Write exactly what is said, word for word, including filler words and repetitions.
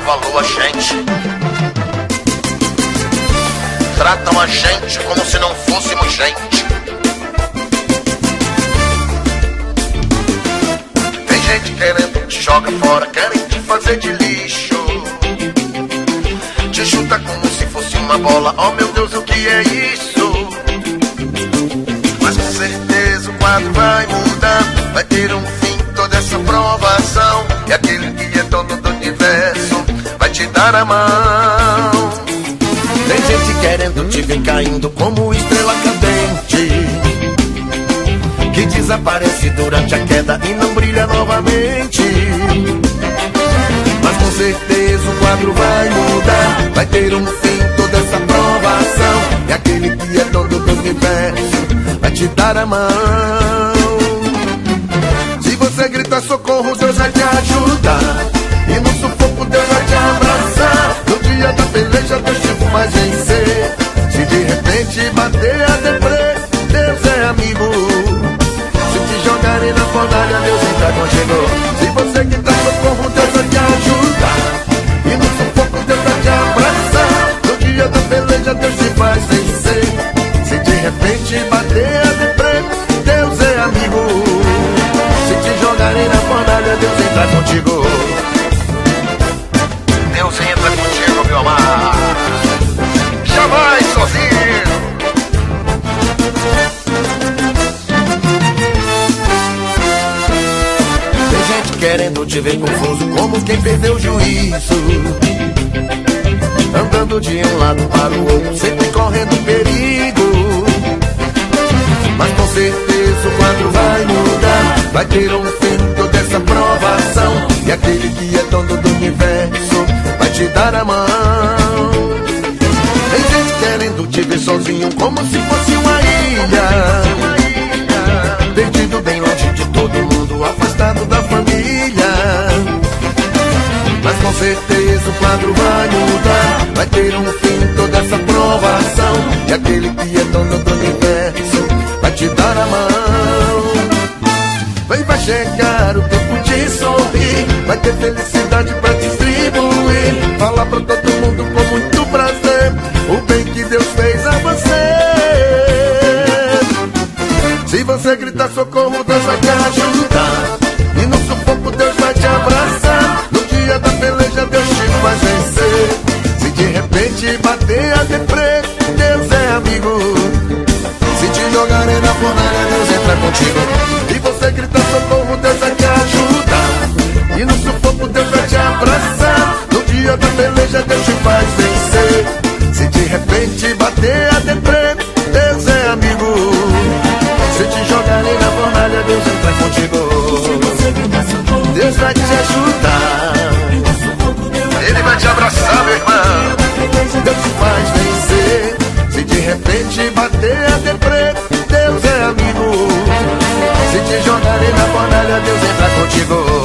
valor a gente. Tratam a gente como se não fôssemos gente. Tem gente querendo te jogar fora, querem te fazer de lixo. Te chuta como se fosse uma bola, oh meu Deus, o que é isso? Mas com certeza o quadro vai mudar, vai ter um fim toda essa provação. E aquele que é dono do universo vai te dar a mão. Tem gente querendo te ver caindo como estrela cadente, que desaparece durante a queda e não brilha novamente. Mas com certeza o quadro vai mudar, vai ter um fim toda essa provação. E aquele que é dono do universo vai te dar a mão. Se você gritar socorro, Deus vai te ajudar, e no sufoco Deus vai te abraçar. No dia da peleja Deus te faz vencer. Se de repente bater a deprê, Deus é amigo. Se te jogarem na fornalha, Deus entra contigo. Se você gritar socorro, Deus vai te ajudar, e no sufoco Deus vai te abraçar. No dia da peleja Deus te faz vencer. Se de repente bater a deprê, Deus é amigo. Se te jogarem na fornalha, Deus entra contigo. Deus entra contigo, meu amado, jamais sozinho. Tem gente querendo te ver confuso, como quem perdeu o juízo, andando de um lado para o outro, sempre correndo perigo. Mas com certeza o quadro vai mudar, vai ter um fim toda essa provação. E aquele que é dono do universo vai te dar a mão. Tem gente querendo te ver sozinho, como se fosse uma ilha, perdido bem longe de todo mundo, afastado da família. Mas com certeza o quadro vai mudar, vai ter um fim toda essa provação. E aquele que é dono do universo vai te dar a mão. Vem, vai chegar o tempo de sorrir, vai ter felicidade pra distribuir. Fala pra todo mundo com muito prazer o bem que Deus fez a você. Se você gritar socorro, Deus vai te ajudar, e no sufoco Deus vai te abraçar. No dia da peleja Deus te faz vencer. Se de repente bater a deprê, Deus é amigo. Se te jogarem na fornalha, Deus entra contigo. E você grita socorro, Deus vai te ajudar, e no sufoco Deus vai te abraçar. No dia da peleja Deus te faz vencer. Se de repente bater a deprê, Deus é amigo. Se te jogarem na fornalha, Deus entra contigo. Deus vai te ajudar, Ele vai te abraçar, meu irmão. Deus te faz vencer. Se de repente bater a deprê, Deus é amigo. Se te jogarem na fornalha, Deus entra contigo.